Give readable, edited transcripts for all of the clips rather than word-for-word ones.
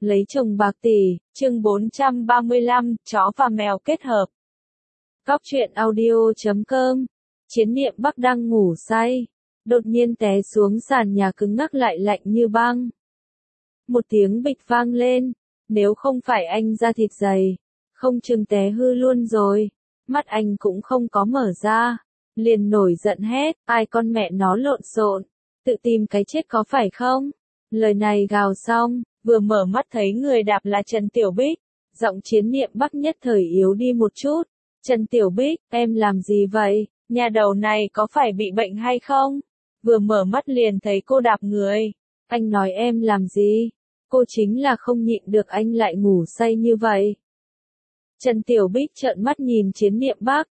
Lấy chồng bạc tỷ, chương 435, chó và mèo kết hợp. Cóc truyện audio.com. Chiến niệm Bắc đang ngủ say, đột nhiên té xuống sàn nhà cứng ngắc lại lạnh như băng. Một tiếng bịch vang lên, nếu không phải anh da thịt dày, không chừng té hư luôn rồi. Mắt anh cũng không có mở ra, liền nổi giận hét, ai con mẹ nó lộn xộn, tự tìm cái chết có phải không? Lời này gào xong, vừa mở mắt thấy người đạp là Trần Tiểu Bích, giọng chiến niệm Bắc nhất thời yếu đi một chút. Trần Tiểu Bích, em làm gì vậy? Nhà đầu này có phải bị bệnh hay không? Vừa mở mắt liền thấy cô đạp người. Anh nói em làm gì? Cô chính là không nhịn được anh lại ngủ say như vậy. Trần Tiểu Bích trợn mắt nhìn chiến niệm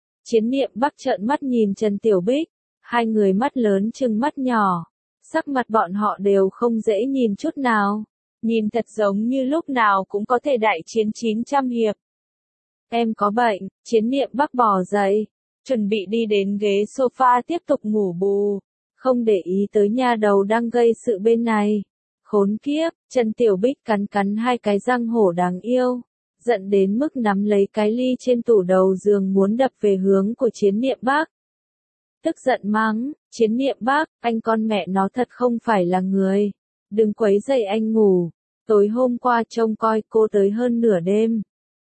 Bắc trợn mắt nhìn Trần Tiểu Bích. Hai người mắt lớn trừng mắt nhỏ. Sắc mặt bọn họ đều không dễ nhìn chút nào. Nhìn thật giống như lúc nào cũng có thể đại chiến 900 hiệp. Em có bệnh, chiến niệm Bắc bò dậy, chuẩn bị đi đến ghế sofa tiếp tục ngủ bù, không để ý tới nha đầu đang gây sự bên này. Khốn kiếp, Trần Tiểu Bích cắn hai cái răng hổ đáng yêu, giận đến mức nắm lấy cái ly trên tủ đầu giường muốn đập về hướng của chiến niệm Bắc. Tức giận mắng, chiến niệm Bắc, anh con mẹ nó thật không phải là người, đừng quấy rầy anh ngủ, tối hôm qua trông coi cô tới hơn nửa đêm.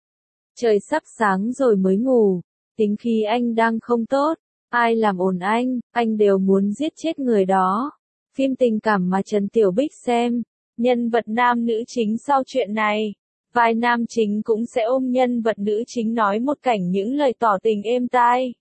Trời sắp sáng rồi mới ngủ, tính khí anh đang không tốt, ai làm ồn anh đều muốn giết chết người đó. Phim tình cảm mà Trần Tiểu Bích xem, nhân vật nam nữ chính sau chuyện này, vai nam chính cũng sẽ ôm nhân vật nữ chính nói một cảnh những lời tỏ tình êm tai.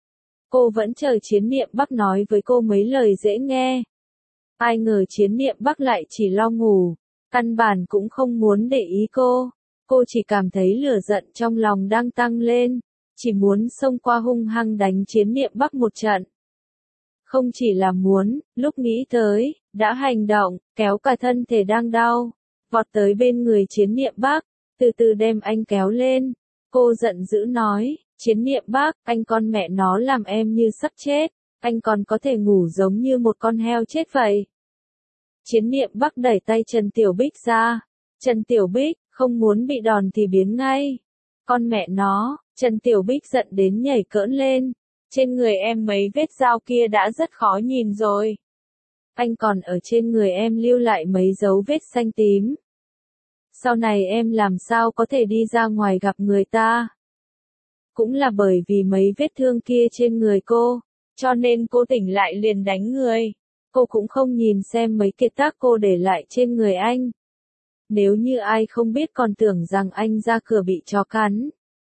Cô vẫn chờ chiến niệm Bắc nói với cô mấy lời dễ nghe. Ai ngờ chiến niệm Bắc lại chỉ lo ngủ, căn bản cũng không muốn để ý cô. Cô chỉ cảm thấy lửa giận trong lòng đang tăng lên, chỉ muốn xông qua hung hăng đánh chiến niệm Bắc một trận. Không chỉ là muốn, lúc nghĩ tới, đã hành động, kéo cả thân thể đang đau, vọt tới bên người chiến niệm Bắc, từ từ đem anh kéo lên. Cô giận dữ nói, chiến niệm Bắc, anh con mẹ nó làm em như sắp chết, anh còn có thể ngủ giống như một con heo chết vậy. Chiến niệm Bắc đẩy tay Trần Tiểu Bích ra. Trần Tiểu Bích, không muốn bị đòn thì biến ngay. Con mẹ nó, Trần Tiểu Bích giận đến nhảy cỡn lên. Trên người em mấy vết dao kia đã rất khó nhìn rồi. Anh còn ở trên người em lưu lại mấy dấu vết xanh tím. Sau này em làm sao có thể đi ra ngoài gặp người ta? Cũng là bởi vì mấy vết thương kia trên người cô, cho nên cô tỉnh lại liền đánh người. Cô cũng không nhìn xem mấy kiệt tác cô để lại trên người anh. Nếu như ai không biết còn tưởng rằng anh ra cửa bị chó cắn.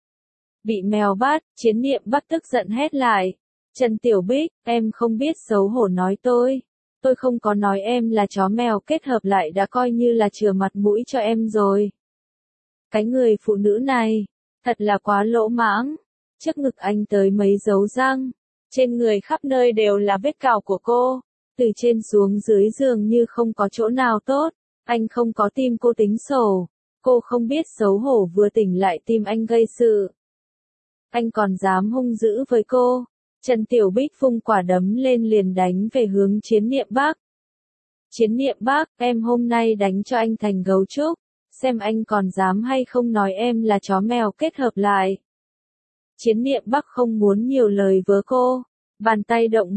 Bị mèo bắt, chiến niệm Bắc tức giận hét lại. Trần Tiểu Bích, em không biết xấu hổ nói tôi. Tôi không có nói em là chó mèo kết hợp lại đã coi như là chừa mặt mũi cho em rồi. Cái người phụ nữ này, thật là quá lỗ mãng. Trước ngực anh tới mấy dấu răng. Trên người khắp nơi đều là vết cào của cô. Từ trên xuống dưới giường như không có chỗ nào tốt. Anh không có tim cô tính sổ. Cô không biết xấu hổ vừa tỉnh lại tim anh gây sự. Anh còn dám hung dữ với cô. Trần Tiểu Bích vung quả đấm lên liền đánh về hướng chiến niệm Bắc. Chiến niệm Bắc, em hôm nay đánh cho anh thành gấu trúc. Xem anh còn dám hay không nói em là chó mèo kết hợp lại. Chiến niệm Bắc không muốn nhiều lời với cô. Bàn tay động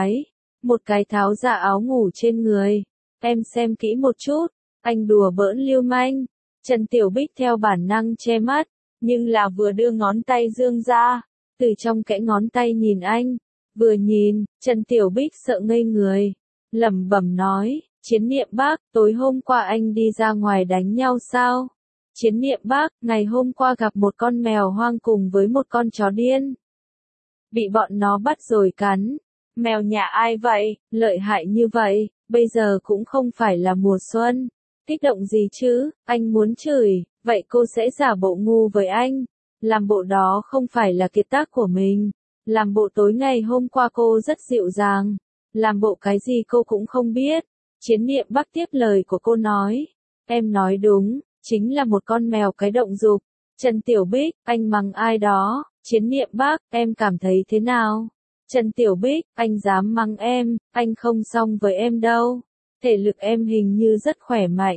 một cái tháo ra áo ngủ trên người. Em xem kỹ một chút. Anh đùa bỡn lưu manh. Trần Tiểu Bích theo bản năng che mắt, nhưng là vừa đưa ngón tay dương ra, từ trong kẽ ngón tay nhìn anh, vừa nhìn, Trần Tiểu Bích sợ ngây người, lẩm bẩm nói, chiến niệm Bắc, tối hôm qua anh đi ra ngoài đánh nhau sao? Chiến niệm Bắc, ngày hôm qua gặp một con mèo hoang cùng với một con chó điên. Bị bọn nó bắt rồi cắn. Mèo nhà ai vậy, lợi hại như vậy, bây giờ cũng không phải là mùa xuân. Kích động gì chứ, anh muốn chửi, vậy cô sẽ giả bộ ngu với anh. Làm bộ đó không phải là kiệt tác của mình. Làm bộ tối ngày hôm qua cô rất dịu dàng. Làm bộ cái gì cô cũng không biết. Chiến niệm Bắc tiếp lời của cô nói. Em nói đúng, chính là một con mèo cái động dục. Trần Tiểu Bích, anh mắng ai đó. Chiến niệm Bắc, em cảm thấy thế nào? Trần Tiểu Bích, anh dám mắng em, anh không xong với em đâu. Thể lực em hình như rất khỏe mạnh.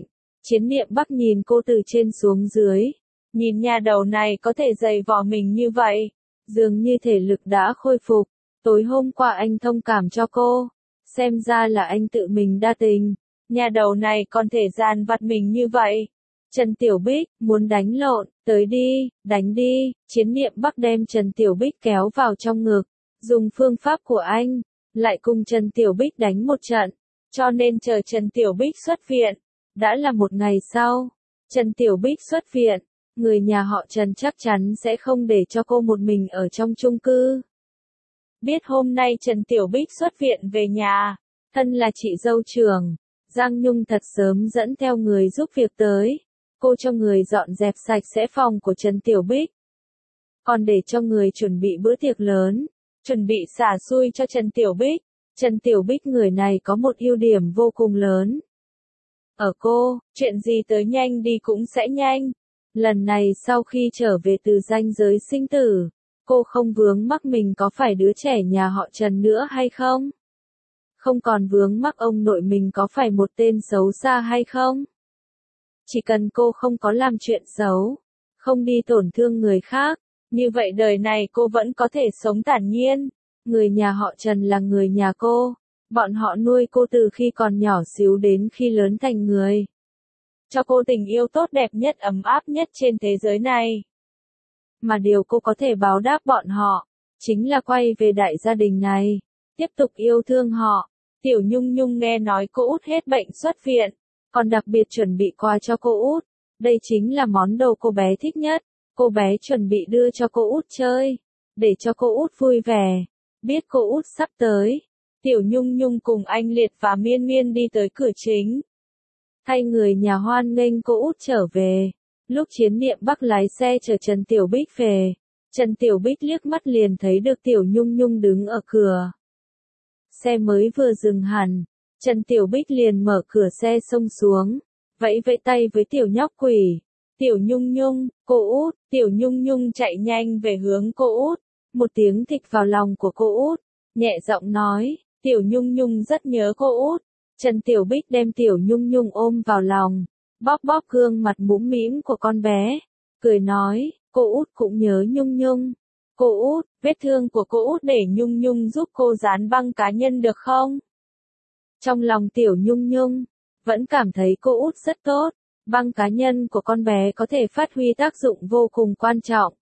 Chiến Niệm Bắc nhìn cô từ trên xuống dưới. Nhìn nhà đầu này có thể giày vò mình như vậy. Dường như thể lực đã khôi phục. Tối hôm qua anh thông cảm cho cô. Xem ra là anh tự mình đa tình. Nhà đầu này còn thể dàn vặt mình như vậy. Trần Tiểu Bích, muốn đánh lộn, tới đi, đánh đi. Chiến Niệm Bắc đem Trần Tiểu Bích kéo vào trong ngực. Dùng phương pháp của anh, lại cùng Trần Tiểu Bích đánh một trận. Cho nên chờ Trần Tiểu Bích xuất viện. Đã là một ngày sau. Trần Tiểu Bích xuất viện. Người nhà họ Trần chắc chắn sẽ không để cho cô một mình ở trong chung cư. Biết hôm nay Trần Tiểu Bích xuất viện về nhà. Thân là chị dâu trưởng. Giang Nhung thật sớm dẫn theo người giúp việc tới. Cô cho người dọn dẹp sạch sẽ phòng của Trần Tiểu Bích. Còn để cho người chuẩn bị bữa tiệc lớn. Chuẩn bị xả xui cho Trần Tiểu Bích. Trần Tiểu Bích người này có một ưu điểm vô cùng lớn. Ở cô, chuyện gì tới nhanh đi cũng sẽ nhanh. Lần này sau khi trở về từ ranh giới sinh tử, cô không vướng mắc mình có phải đứa trẻ nhà họ Trần nữa hay không? Không còn vướng mắc ông nội mình có phải một tên xấu xa hay không? Chỉ cần cô không có làm chuyện xấu, không đi tổn thương người khác, như vậy đời này cô vẫn có thể sống thản nhiên. Người nhà họ Trần là người nhà cô, bọn họ nuôi cô từ khi còn nhỏ xíu đến khi lớn thành người. Cho cô tình yêu tốt đẹp nhất ấm áp nhất trên thế giới này. Mà điều cô có thể báo đáp bọn họ, chính là quay về đại gia đình này, tiếp tục yêu thương họ. Tiểu Nhung Nhung nghe nói cô út hết bệnh xuất viện, còn đặc biệt chuẩn bị quà cho cô út. Đây chính là món đồ cô bé thích nhất, cô bé chuẩn bị đưa cho cô út chơi, để cho cô út vui vẻ. Biết cô út sắp tới, Tiểu Nhung Nhung cùng anh Liệt và Miên Miên đi tới cửa chính. Thay người nhà hoan nghênh cô út trở về. Lúc Chiến Niệm Bắc lái xe chở Trần Tiểu Bích về, Trần Tiểu Bích liếc mắt liền thấy được Tiểu Nhung Nhung đứng ở cửa. Xe mới vừa dừng hẳn, Trần Tiểu Bích liền mở cửa xe xông xuống, vẫy vẫy tay với tiểu nhóc quỷ. Tiểu Nhung Nhung, cô út. Tiểu Nhung Nhung chạy nhanh về hướng cô út, một tiếng thịch vào lòng của cô út, nhẹ giọng nói, Tiểu Nhung Nhung rất nhớ cô út. Trần Tiểu Bích đem Tiểu Nhung Nhung ôm vào lòng, bóp bóp gương mặt mũm mĩm của con bé, cười nói, cô út cũng nhớ Nhung Nhung. Cô út, vết thương của cô út để Nhung Nhung giúp cô dán băng cá nhân được không? Trong lòng Tiểu Nhung Nhung, vẫn cảm thấy cô út rất tốt, băng cá nhân của con bé có thể phát huy tác dụng vô cùng quan trọng.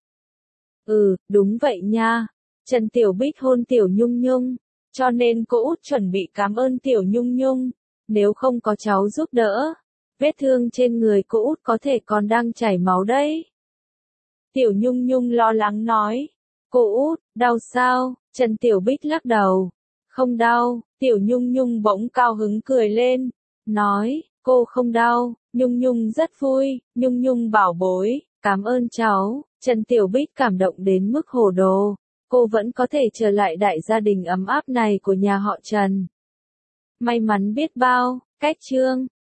Đúng vậy nha. Trần Tiểu Bích hôn Tiểu Nhung Nhung, cho nên cô út chuẩn bị cảm ơn Tiểu Nhung Nhung, nếu không có cháu giúp đỡ, vết thương trên người cô út có thể còn đang chảy máu đấy. Tiểu Nhung Nhung lo lắng nói, cô út, đau sao? Trần Tiểu Bích lắc đầu, không đau. Tiểu Nhung Nhung bỗng cao hứng cười lên, nói, cô không đau, Nhung Nhung rất vui, Nhung Nhung bảo bối, cảm ơn cháu. Trần Tiểu Bích cảm động đến mức hồ đồ, cô vẫn có thể trở lại đại gia đình ấm áp này của nhà họ Trần. May mắn biết bao. Cách chương